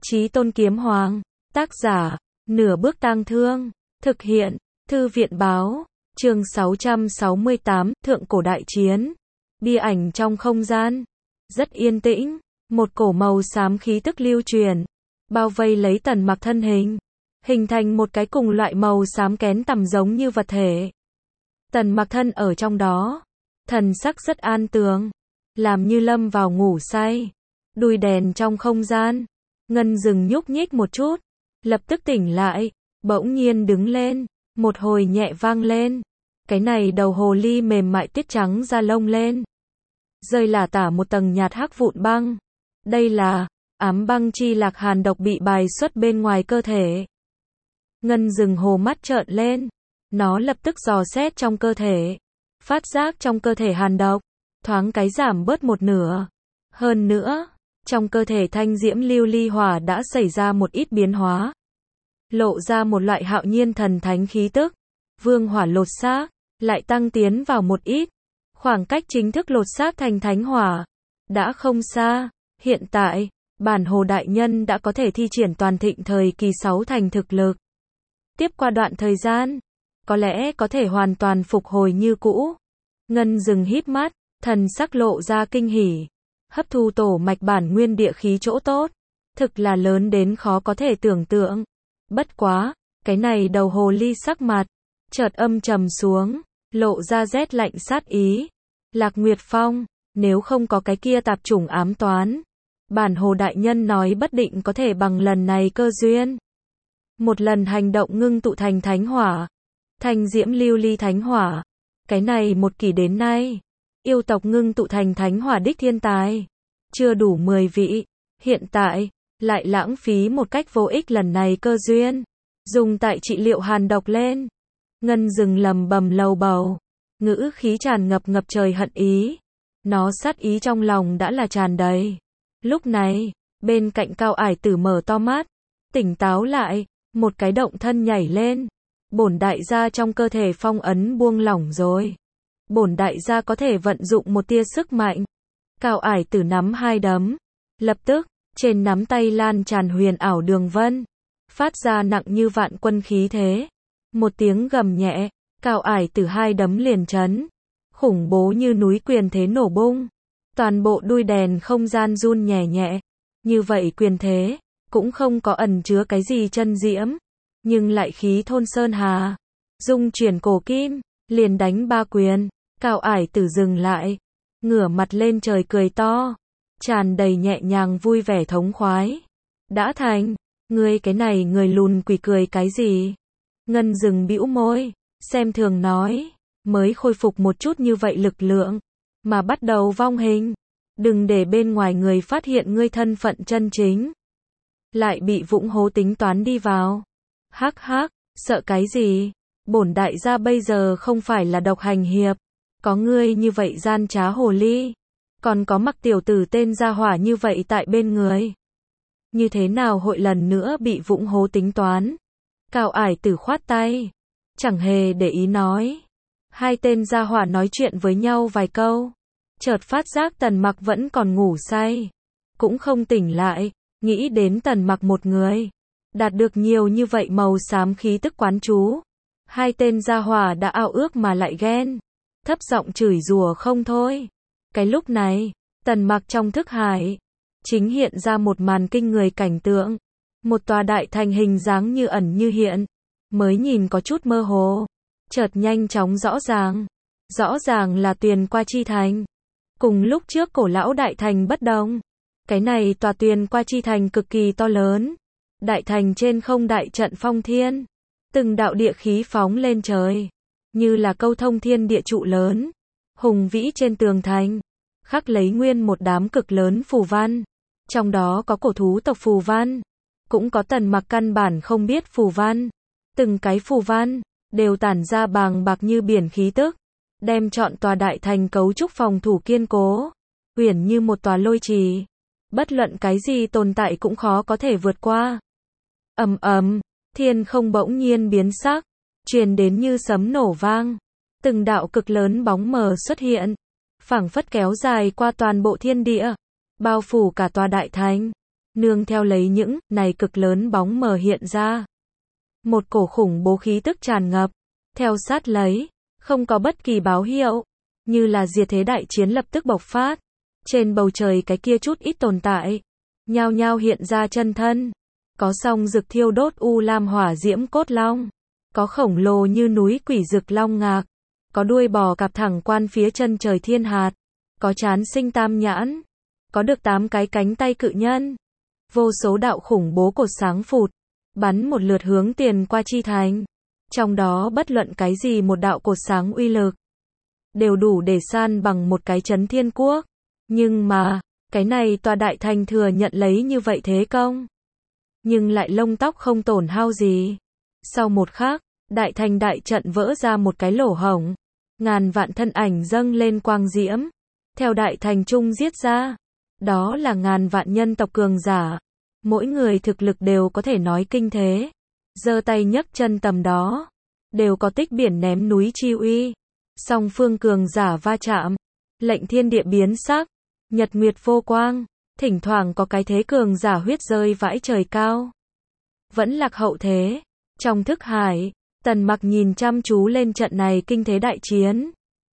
Chí Tôn Kiếm Hoàng, tác giả, Nửa Bước Tang Thương, thực hiện, Thư viện báo, chương 668, Thượng Cổ Đại Chiến. Bia ảnh trong không gian, rất yên tĩnh, một cổ màu xám khí tức lưu truyền, bao vây lấy Tần Mặc thân hình, hình thành một cái cùng loại màu xám kén tằm giống như vật thể. Tần Mặc thân ở trong đó, thần sắc rất an tường, làm như lâm vào ngủ say. Đuôi đèn trong không gian, Ngân Dừng nhúc nhích một chút, lập tức tỉnh lại, bỗng nhiên đứng lên, một hồi nhẹ vang lên. Cái này đầu hồ ly mềm mại tuyết trắng da lông lên, rơi lả tả một tầng nhạt hắc vụn băng. Đây là ám băng chi lạc hàn độc bị bài xuất bên ngoài cơ thể. Ngân Dừng hồ mắt trợn lên, nó lập tức dò xét trong cơ thể, phát giác trong cơ thể hàn độc thoáng cái giảm bớt một nửa. Hơn nữa, trong cơ thể thanh diễm lưu ly hỏa đã xảy ra một ít biến hóa, lộ ra một loại hạo nhiên thần thánh khí tức. Vương hỏa lột xác lại tăng tiến vào một ít, khoảng cách chính thức lột xác thành thánh hỏa đã không xa. Hiện tại, bản hồ đại nhân đã có thể thi triển toàn thịnh thời kỳ 6 thành thực lực. Tiếp qua đoạn thời gian, có lẽ có thể hoàn toàn phục hồi như cũ. Ngân Dừng híp mắt, thần sắc lộ ra kinh hỉ. Hấp thu tổ mạch bản nguyên địa khí chỗ tốt, thực là lớn đến khó có thể tưởng tượng. Bất quá, cái này đầu hồ ly sắc mặt chợt âm trầm xuống, lộ ra rét lạnh sát ý. Lạc Nguyệt Phong, nếu không có cái kia tạp chủng ám toán, bản hồ đại nhân nói bất định có thể bằng lần này cơ duyên, một lần hành động ngưng tụ thành thánh hỏa, thanh diễm lưu ly thánh hỏa. Cái này một kỷ đến nay, yêu tộc ngưng tụ thành thánh hỏa đích thiên tài chưa đủ 10 vị, hiện tại lại lãng phí một cách vô ích lần này cơ duyên, dùng tại trị liệu hàn độc lên. Ngân Dừng lầm bầm lầu bầu, ngữ khí tràn ngập ngập trời hận ý. Nó sát ý trong lòng đã là tràn đầy. Lúc này, bên cạnh Cao Ải Tử mở to mắt, tỉnh táo lại, một cái động thân nhảy lên. Bổn đại gia trong cơ thể phong ấn buông lỏng rồi. Bổn đại gia có thể vận dụng một tia sức mạnh. Cao Ải Tử nắm hai đấm, lập tức, trên nắm tay lan tràn huyền ảo đường vân, phát ra nặng như vạn quân khí thế. Một tiếng gầm nhẹ, Cao Ải Tử hai đấm liền chấn, khủng bố như núi quyền thế nổ bung. Toàn bộ đuôi đèn không gian run nhẹ nhẹ. Như vậy quyền thế, cũng không có ẩn chứa cái gì chân diễm, nhưng lại khí thôn sơn hà, dung chuyển cổ kim, liền đánh ba quyền. Cao Ải Tử dừng lại, ngửa mặt lên trời cười to, tràn đầy nhẹ nhàng vui vẻ thống khoái. Đã thành, ngươi cái này người lùn quỷ cười cái gì? Ngân Dừng bĩu môi, xem thường nói, mới khôi phục một chút như vậy lực lượng, mà bắt đầu vong hình. Đừng để bên ngoài người phát hiện ngươi thân phận chân chính, lại bị vũng hố tính toán đi vào. Hắc hắc, sợ cái gì? Bổn đại gia bây giờ không phải là độc hành hiệp, có ngươi như vậy gian trá hồ ly, còn có Mặc tiểu tử tên gia hỏa như vậy tại bên người, như thế nào hội lần nữa bị vũng hố tính toán? Cao Ải Tử khoát tay, chẳng hề để ý nói. Hai tên gia hỏa nói chuyện với nhau vài câu, chợt phát giác Tần Mặc vẫn còn ngủ say, cũng không tỉnh lại, nghĩ đến Tần Mặc một người đạt được nhiều như vậy màu xám khí tức quán chú. Hai tên gia hỏa đã ao ước mà lại ghen, thấp giọng chửi rủa không thôi. Cái lúc này, Tần Mặc trong thức hải chính hiện ra một màn kinh người cảnh tượng. Một tòa đại thành hình dáng như ẩn như hiện, mới nhìn có chút mơ hồ, chợt nhanh chóng rõ ràng. Rõ ràng là Tuyền Qua Chi Thành. Cùng lúc trước cổ lão đại thành bất đồng, cái này tòa Tuyền Qua Chi Thành cực kỳ to lớn. Đại thành trên không đại trận phong thiên, từng đạo địa khí phóng lên trời, như là câu thông thiên địa trụ lớn. Hùng vĩ trên tường thành, khắc lấy nguyên một đám cực lớn phù văn, trong đó có cổ thú tộc phù văn, cũng có Tần Mặc căn bản không biết phù văn. Từng cái phù văn đều tản ra bàng bạc như biển khí tức, đem trọn tòa đại thành cấu trúc phòng thủ kiên cố, uyển như một tòa lôi trì, bất luận cái gì tồn tại cũng khó có thể vượt qua. Ầm ầm, thiên không bỗng nhiên biến sắc, truyền đến như sấm nổ vang, từng đạo cực lớn bóng mờ xuất hiện, phảng phất kéo dài qua toàn bộ thiên địa, bao phủ cả tòa đại thành. nương theo lấy những này cực lớn bóng mờ hiện ra. Một cổ khủng bố khí tức tràn ngập, theo sát lấy, không có bất kỳ báo hiệu, như là diệt thế đại chiến lập tức bộc phát. Trên bầu trời cái kia chút ít tồn tại, nhao nhao hiện ra chân thân. Có song rực thiêu đốt u lam hỏa diễm cốt long, có khổng lồ như núi quỷ rực long ngạc, có đuôi bò cạp thẳng quan phía chân trời thiên hạt, có trán sinh tam nhãn, có được 8 cái cánh tay cự nhân. Vô số đạo khủng bố cột sáng phụt, bắn một lượt hướng tiền qua chi thành. Trong đó bất luận cái gì một đạo cột sáng uy lực, đều đủ để san bằng một cái chấn thiên quốc. Nhưng mà, cái này tòa đại thành thừa nhận lấy như vậy thế công, nhưng lại lông tóc không tổn hao gì. Sau một khắc, đại thành đại trận vỡ ra một cái lỗ hổng, ngàn vạn thân ảnh dâng lên quang diễm, theo đại thành trung giết ra. Đó là ngàn vạn nhân tộc cường giả, mỗi người thực lực đều có thể nói kinh thế, giơ tay nhấc chân tầm đó, đều có tích biển ném núi chi uy. Song phương cường giả va chạm, lệnh thiên địa biến sắc, nhật nguyệt vô quang, thỉnh thoảng có cái thế cường giả huyết rơi vãi trời cao. Vẫn lạc hậu thế. Trong thức hải, Tần Mặc nhìn chăm chú lên trận này kinh thế đại chiến,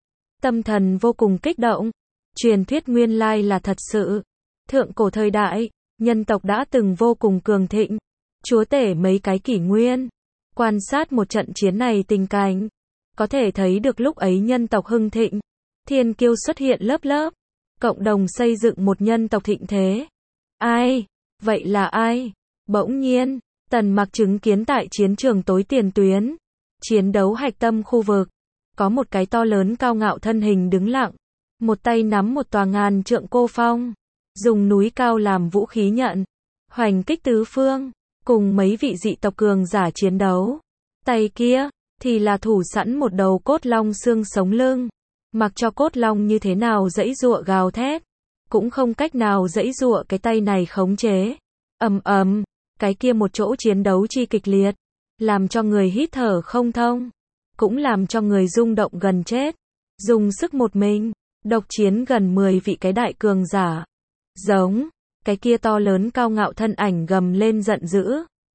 tâm thần vô cùng kích động. Truyền thuyết nguyên lai là thật sự. Thượng cổ thời đại, nhân tộc đã từng vô cùng cường thịnh, chúa tể mấy cái kỷ nguyên. Quan sát một trận chiến này tình cảnh, có thể thấy được lúc ấy nhân tộc hưng thịnh, thiên kiêu xuất hiện lớp lớp, cộng đồng xây dựng một nhân tộc thịnh thế. Ai? Vậy là ai? Bỗng nhiên, Tần Mặc chứng kiến tại chiến trường tối tiền tuyến, chiến đấu hạch tâm khu vực, có một cái to lớn cao ngạo thân hình đứng lặng, một tay nắm một tòa ngàn trượng cô phong, dùng núi cao làm vũ khí nhận, hoành kích tứ phương, cùng mấy vị dị tộc cường giả chiến đấu. Tay kia, thì là thủ sẵn một đầu cốt long xương sống lưng, mặc cho cốt long như thế nào giãy giụa gào thét, cũng không cách nào giãy giụa cái tay này khống chế. Ầm ầm, cái kia một chỗ chiến đấu chi kịch liệt, làm cho người hít thở không thông, cũng làm cho người rung động gần chết. Dùng sức một mình, độc chiến gần 10 vị cái đại cường giả. Giống, cái kia to lớn cao ngạo thân ảnh gầm lên giận dữ,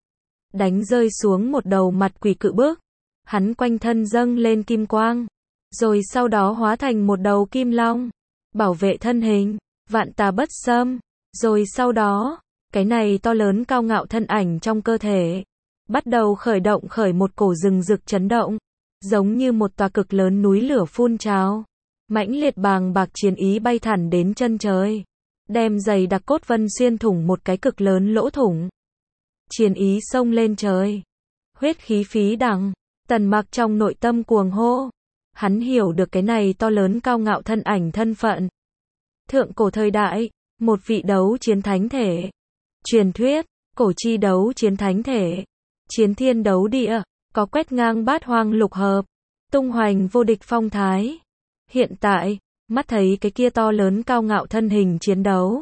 đánh rơi xuống một đầu mặt quỷ cự bức. Hắn quanh thân dâng lên kim quang, rồi sau đó hóa thành một đầu kim long, bảo vệ thân hình, vạn tà bất xâm. Rồi sau đó, cái này to lớn cao ngạo thân ảnh trong cơ thể, bắt đầu khởi động một cổ rừng rực chấn động, giống như một tòa cực lớn núi lửa phun trào. Mãnh liệt bàng bạc chiến ý bay thẳng đến chân trời, đem dày đặc cốt vân xuyên thủng một cái cực lớn lỗ thủng. Chiến ý xông lên trời, huyết khí phí đằng. Tần Mặc trong nội tâm cuồng hô, hắn hiểu được cái này to lớn cao ngạo thân ảnh thân phận. Thượng cổ thời đại, một vị đấu chiến thánh thể. Truyền thuyết, cổ chi đấu chiến thánh thể, chiến thiên đấu địa, có quét ngang bát hoang lục hợp, tung hoành vô địch phong thái. Hiện tại, mắt thấy cái kia to lớn cao ngạo thân hình chiến đấu,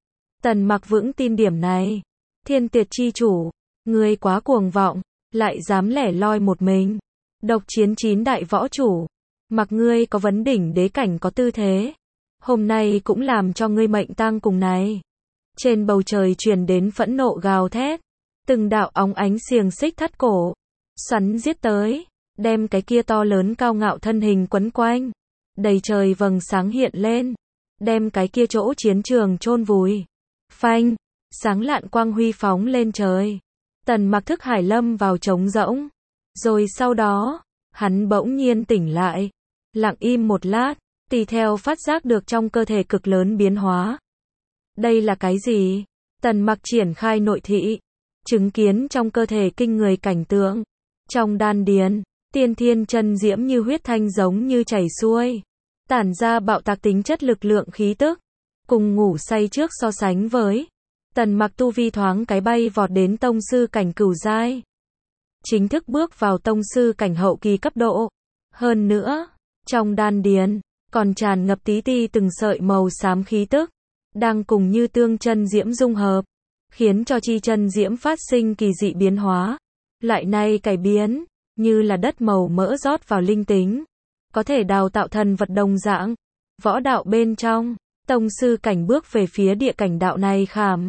Tần Mặc vững tin điểm này. Thiên Tiệt chi chủ, ngươi quá cuồng vọng, lại dám lẻ loi một mình, độc chiến 9 đại võ chủ, mặc ngươi có vấn đỉnh đế cảnh có tư thế, hôm nay cũng làm cho ngươi mệnh tang cùng này. Trên bầu trời truyền đến phẫn nộ gào thét, từng đạo óng ánh xiềng xích thắt cổ, xoắn giết tới, đem cái kia to lớn cao ngạo thân hình quấn quanh. Đầy trời vầng sáng hiện lên, đem cái kia chỗ chiến trường chôn vùi. Phanh, sáng lạn quang huy phóng lên trời. Tần Mặc thức hải lâm vào trống rỗng. Rồi sau đó, hắn bỗng nhiên tỉnh lại, lặng im một lát, tùy theo phát giác được trong cơ thể cực lớn biến hóa. Đây là cái gì? Tần Mặc triển khai nội thị, chứng kiến trong cơ thể kinh người cảnh tượng. Trong đan điền, tiên thiên chân diễm như huyết thanh giống như chảy xuôi, tản ra bạo tạc tính chất lực lượng khí tức. Cùng ngủ say trước so sánh với, Tần Mặc tu vi thoáng cái bay vọt đến tông sư cảnh cửu giai, chính thức bước vào tông sư cảnh hậu kỳ cấp độ. Hơn nữa, trong đan điền còn tràn ngập tí ti từng sợi màu xám khí tức, đang cùng như tương chân diễm dung hợp, khiến cho chi chân diễm phát sinh kỳ dị biến hóa. Loại này cải biến, như là đất màu mỡ rót vào linh tính, có thể đào tạo thần vật đồng dạng. Võ đạo bên trong, tông sư cảnh bước về phía địa cảnh đạo này khảm,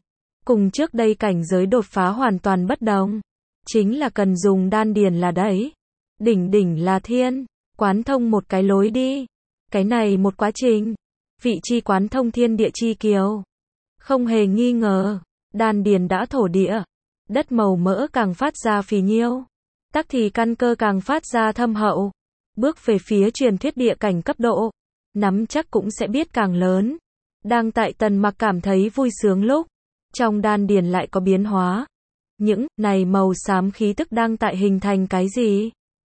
Cùng trước đây cảnh giới đột phá hoàn toàn bất đồng. Chính là cần dùng đan điền là đấy. Đỉnh đỉnh là thiên. Quán thông một cái lối đi. Cái này một quá trình. Vị chi quán thông thiên địa chi kiều. Không hề nghi ngờ. Đan điền đã thổ địa. Đất màu mỡ càng phát ra phì nhiêu. Tắc thì căn cơ càng phát ra thâm hậu. Bước về phía truyền thuyết địa cảnh cấp độ. Nắm chắc cũng sẽ biết càng lớn. Đang tại Tần Mặc cảm thấy vui sướng lúc. Trong đan điền lại có biến hóa. Những này màu xám khí tức đang tại hình thành cái gì?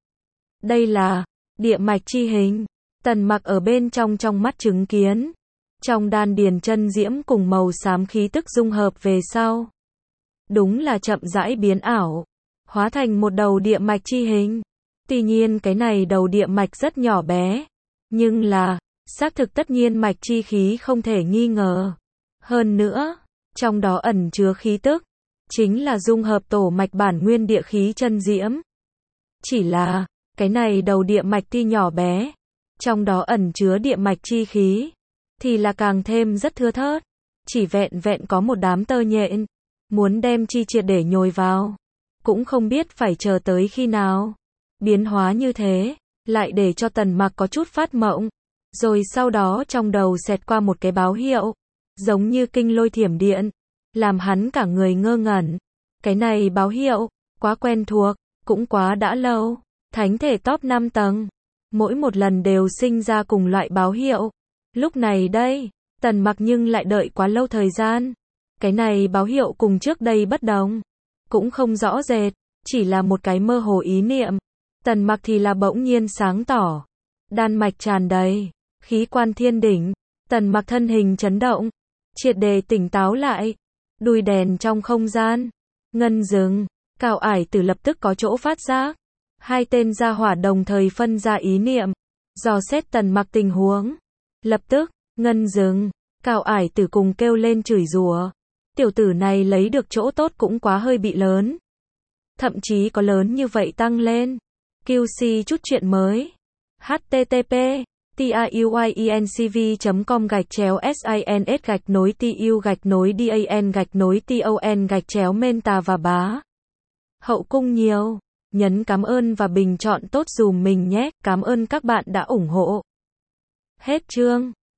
Đây là địa mạch chi hình. Tần Mặc ở bên trong mắt chứng kiến. Trong đan điền chân diễm cùng màu xám khí tức dung hợp về sau. Đúng là chậm rãi biến ảo. Hóa thành một đầu địa mạch chi hình. Tuy nhiên cái này đầu địa mạch rất nhỏ bé. Nhưng là, xác thực tất nhiên mạch chi khí không thể nghi ngờ. Hơn nữa, trong đó ẩn chứa khí tức. Chính là dung hợp tổ mạch bản nguyên địa khí chân diễm. Chỉ là, cái này đầu địa mạch tuy nhỏ bé. Trong đó ẩn chứa địa mạch chi khí. Thì là càng thêm rất thưa thớt. Chỉ vẹn vẹn có một đám tơ nhện. Muốn đem chi triệt để nhồi vào. Cũng không biết phải chờ tới khi nào. Biến hóa như thế, lại để cho Tần Mặc có chút phát mộng. Rồi sau đó trong đầu xẹt qua một cái báo hiệu. Giống như kinh lôi thiểm điện. Làm hắn cả người ngơ ngẩn. Cái này báo hiệu, quá quen thuộc, cũng quá đã lâu. Thánh thể top 5 tầng. Mỗi một lần đều sinh ra cùng loại báo hiệu. Lúc này đây, Tần Mặc nhưng lại đợi quá lâu thời gian. Cái này báo hiệu cùng trước đây bất đồng. Cũng không rõ rệt, chỉ là một cái mơ hồ ý niệm. Tần Mặc thì là bỗng nhiên sáng tỏ. Đan mạch tràn đầy, khí quan thiên đỉnh. Tần Mặc thân hình chấn động, triệt để tỉnh táo lại. Đuôi đèn trong không gian, ngân dừng, Cao Ải Tử lập tức có chỗ phát giác. Hai tên gia hỏa đồng thời phân ra ý niệm, dò xét Tần Mặc tình huống. Lập tức, ngân dừng, Cao Ải Tử cùng kêu lên chửi rủa. Tiểu tử này lấy được chỗ tốt cũng quá hơi bị lớn. Thậm chí có lớn như vậy tăng lên. QC chút chuyện mới. http tiuyencv.com/sins-tu-dan-menta và bá. Hậu cung nhiều. Nhấn cảm ơn và bình chọn tốt dùm mình nhé. Cảm ơn các bạn đã ủng hộ. Hết chương.